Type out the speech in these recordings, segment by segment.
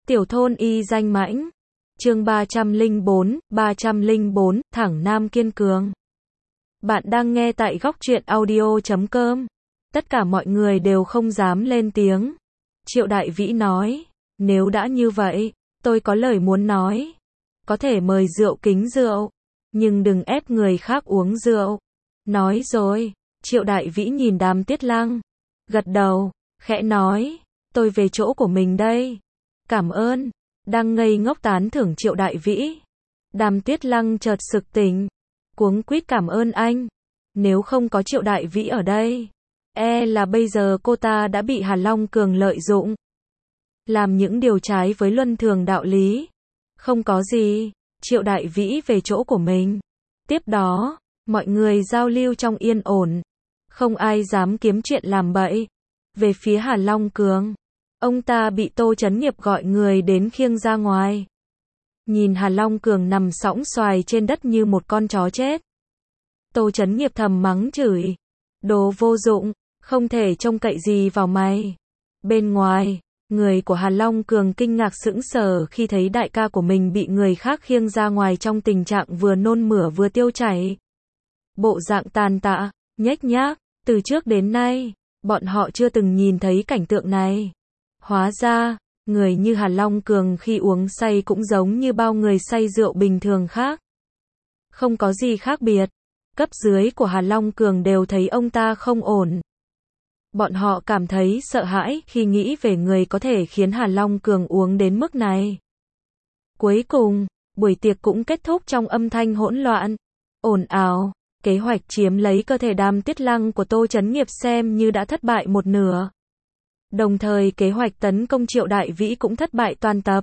Tiểu thôn y danh mãnh. Chương 304, thẳng nam kiên cường. Bạn đang nghe tại góc truyện audio.com. Tất cả mọi người đều không dám lên tiếng. Triệu Đại Vĩ nói, nếu đã như vậy, tôi có lời muốn nói. Có thể mời rượu kính rượu, nhưng đừng ép người khác uống rượu. Nói rồi, Triệu Đại Vĩ nhìn Đàm Tiết Lăng, gật đầu, khẽ nói, tôi về chỗ của mình đây. Cảm ơn. Đang ngây ngốc tán thưởng Triệu Đại Vĩ. Đàm Tiết Lăng chợt sực tỉnh, cuống quýt cảm ơn anh. Nếu không có Triệu Đại Vĩ ở đây, là bây giờ cô ta đã bị Hà Long Cường lợi dụng, làm những điều trái với luân thường đạo lý. Không có gì, Triệu Đại Vĩ về chỗ của mình. Tiếp đó, mọi người giao lưu trong yên ổn, không ai dám kiếm chuyện làm bậy. Về phía Hà Long Cường, ông ta bị Tô Chấn Nghiệp gọi người đến khiêng ra ngoài. Nhìn Hà Long Cường nằm sõng xoài trên đất như một con chó chết, Tô Chấn Nghiệp thầm mắng chửi, đồ vô dụng, không thể trông cậy gì vào mày. Bên ngoài, người của Hà Long Cường kinh ngạc sững sờ khi thấy đại ca của mình bị người khác khiêng ra ngoài trong tình trạng vừa nôn mửa vừa tiêu chảy. Bộ dạng tàn tạ, nhếch nhác, từ trước đến nay, bọn họ chưa từng nhìn thấy cảnh tượng này. Hóa ra, người như Hà Long Cường khi uống say cũng giống như bao người say rượu bình thường khác. Không có gì khác biệt. Cấp dưới của Hà Long Cường đều thấy ông ta không ổn. Bọn họ cảm thấy sợ hãi khi nghĩ về người có thể khiến Hà Long Cường uống đến mức này. Cuối cùng, buổi tiệc cũng kết thúc trong âm thanh hỗn loạn, ồn ào. Kế hoạch chiếm lấy cơ thể Đàm Tiết Lăng của Tô Chấn Nghiệp xem như đã thất bại một nửa. Đồng thời kế hoạch tấn công Triệu Đại Vĩ cũng thất bại toàn tập.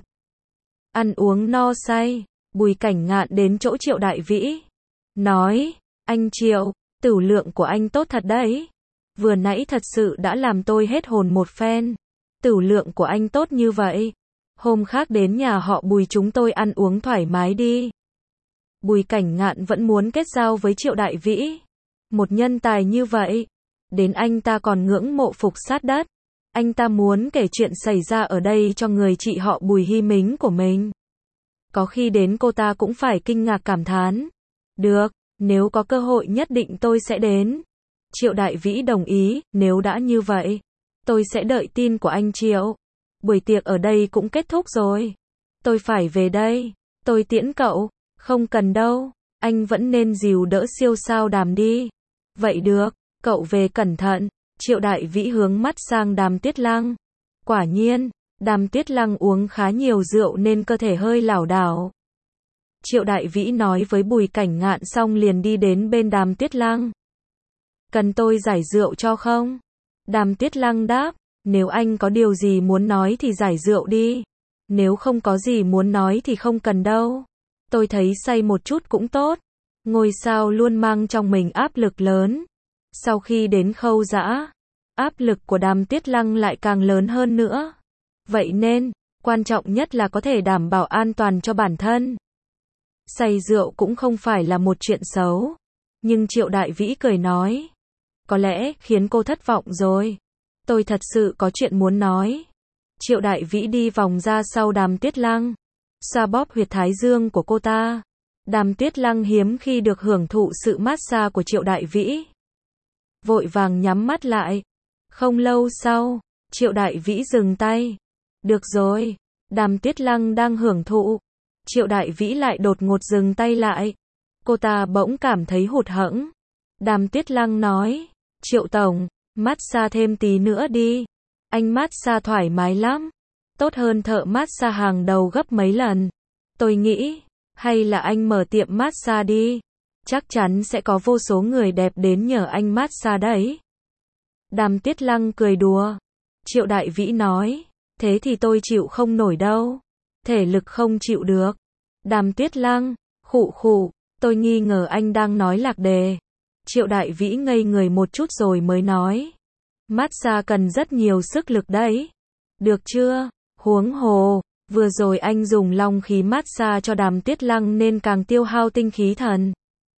Ăn uống no say, Bùi Cảnh Ngạn đến chỗ Triệu Đại Vĩ, nói, anh Triệu, tửu lượng của anh tốt thật đấy. Vừa nãy thật sự đã làm tôi hết hồn một phen. Tửu lượng của anh tốt như vậy, hôm khác đến nhà họ Bùi chúng tôi ăn uống thoải mái đi. Bùi Cảnh Ngạn vẫn muốn kết giao với Triệu Đại Vĩ. Một nhân tài như vậy, đến anh ta còn ngưỡng mộ phục sát đất. Anh ta muốn kể chuyện xảy ra ở đây cho người chị họ Bùi Hi Mính của mình. Có khi đến cô ta cũng phải kinh ngạc cảm thán. Được, nếu có cơ hội nhất định tôi sẽ đến. Triệu Đại Vĩ đồng ý, nếu đã như vậy, tôi sẽ đợi tin của anh Triệu. Buổi tiệc ở đây cũng kết thúc rồi. Tôi phải về đây, tôi tiễn cậu. Không cần đâu, anh vẫn nên dìu đỡ Siêu Sao Đàm đi. Vậy được, cậu về cẩn thận. Triệu Đại Vĩ hướng mắt sang Đàm Tiết Lăng. Quả nhiên, Đàm Tiết Lăng uống khá nhiều rượu nên cơ thể hơi lảo đảo. Triệu Đại Vĩ nói với Bùi Cảnh Ngạn xong liền đi đến bên Đàm Tiết Lăng. Cần tôi giải rượu cho không? Đàm Tiết Lăng đáp, nếu anh có điều gì muốn nói thì giải rượu đi. Nếu không có gì muốn nói thì không cần đâu. Tôi thấy say một chút cũng tốt. Ngôi sao luôn mang trong mình áp lực lớn. Sau khi đến Khâu Dã, áp lực của Đàm Tiết Lăng lại càng lớn hơn nữa. Vậy nên, quan trọng nhất là có thể đảm bảo an toàn cho bản thân. Say rượu cũng không phải là một chuyện xấu. Nhưng Triệu Đại Vĩ cười nói, có lẽ khiến cô thất vọng rồi. Tôi thật sự có chuyện muốn nói. Triệu Đại Vĩ đi vòng ra sau Đàm Tiết Lăng, xoa bóp huyệt thái dương của cô ta. Đàm Tiết Lăng hiếm khi được hưởng thụ sự massage của Triệu Đại Vĩ, vội vàng nhắm mắt lại. Không lâu sau, Triệu Đại Vĩ dừng tay. Được rồi, Đàm Tiết Lăng đang hưởng thụ. Triệu Đại Vĩ lại đột ngột dừng tay lại. Cô ta bỗng cảm thấy hụt hẫng. Đàm Tiết Lăng nói, Triệu Tổng, massage thêm tí nữa đi. Anh massage thoải mái lắm. Tốt hơn thợ massage hàng đầu gấp mấy lần. Tôi nghĩ, hay là anh mở tiệm massage đi. Chắc chắn sẽ có vô số người đẹp đến nhờ anh massage đấy. Đàm Tiết Lăng cười đùa. Triệu Đại Vĩ nói, thế thì tôi chịu không nổi đâu. Thể lực không chịu được. Đàm Tiết Lăng, khụ khụ, tôi nghi ngờ anh đang nói lạc đề. Triệu Đại Vĩ ngây người một chút rồi mới nói, massage cần rất nhiều sức lực đấy. Được chưa? Huống hồ, vừa rồi anh dùng long khí massage cho Đàm Tiết Lăng nên càng tiêu hao tinh khí thần.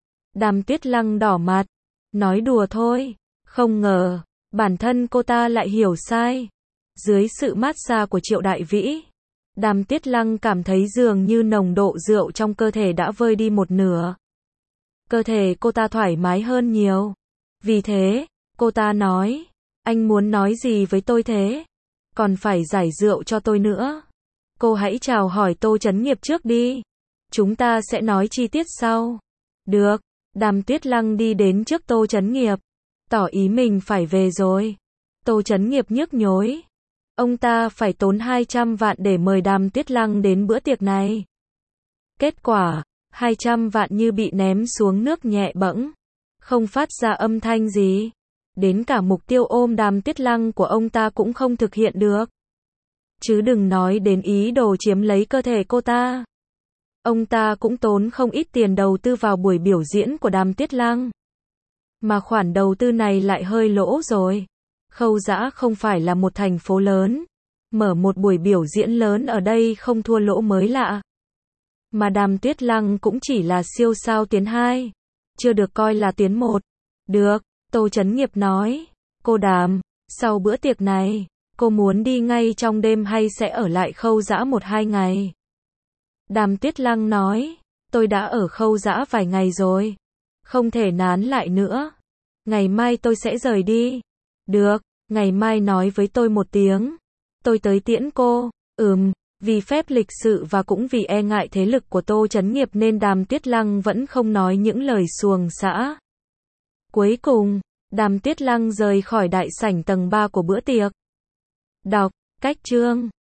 Đàm Tiết Lăng đỏ mặt, nói đùa thôi. Không ngờ, bản thân cô ta lại hiểu sai. Dưới sự massage của Triệu Đại Vĩ, Đàm Tiết Lăng cảm thấy dường như nồng độ rượu trong cơ thể đã vơi đi một nửa. Cơ thể cô ta thoải mái hơn nhiều. Vì thế, cô ta nói, anh muốn nói gì với tôi thế? Còn phải giải rượu cho tôi nữa. Cô hãy chào hỏi Tô Chấn Nghiệp trước đi. Chúng ta sẽ nói chi tiết sau. Được, Đàm Tuyết Lăng đi đến trước Tô Chấn Nghiệp, tỏ ý mình phải về rồi. Tô Chấn Nghiệp nhức nhối. Ông ta phải tốn 200 vạn để mời Đàm Tuyết Lăng đến bữa tiệc này. Kết quả, 200 vạn như bị ném xuống nước nhẹ bẫng, không phát ra âm thanh gì. Đến cả mục tiêu ôm Đàm Tuyết Lăng của ông ta cũng không thực hiện được. Chứ đừng nói đến ý đồ chiếm lấy cơ thể cô ta. Ông ta cũng tốn không ít tiền đầu tư vào buổi biểu diễn của Đàm Tuyết Lăng. Mà khoản đầu tư này lại hơi lỗ rồi. Khâu Dã không phải là một thành phố lớn. Mở một buổi biểu diễn lớn ở đây không thua lỗ mới lạ. Mà Đàm Tuyết Lăng cũng chỉ là siêu sao tuyến 2. Chưa được coi là tuyến 1. Được, Tô Chấn Nghiệp nói. Cô Đàm, sau bữa tiệc này, cô muốn đi ngay trong đêm hay sẽ ở lại Khâu Dã 1-2 ngày? Đàm Tuyết Lăng nói. Tôi đã ở Khâu Dã vài ngày rồi. Không thể nán lại nữa. Ngày mai tôi sẽ rời đi. Được, ngày mai nói với tôi một tiếng. Tôi tới tiễn cô. Vì phép lịch sự và cũng vì e ngại thế lực của Tô Chấn Nghiệp nên Đàm Tuyết Lăng vẫn không nói những lời xuồng xã. Cuối cùng, Đàm Tuyết Lăng rời khỏi đại sảnh tầng 3 của bữa tiệc. Đọc, cách chương.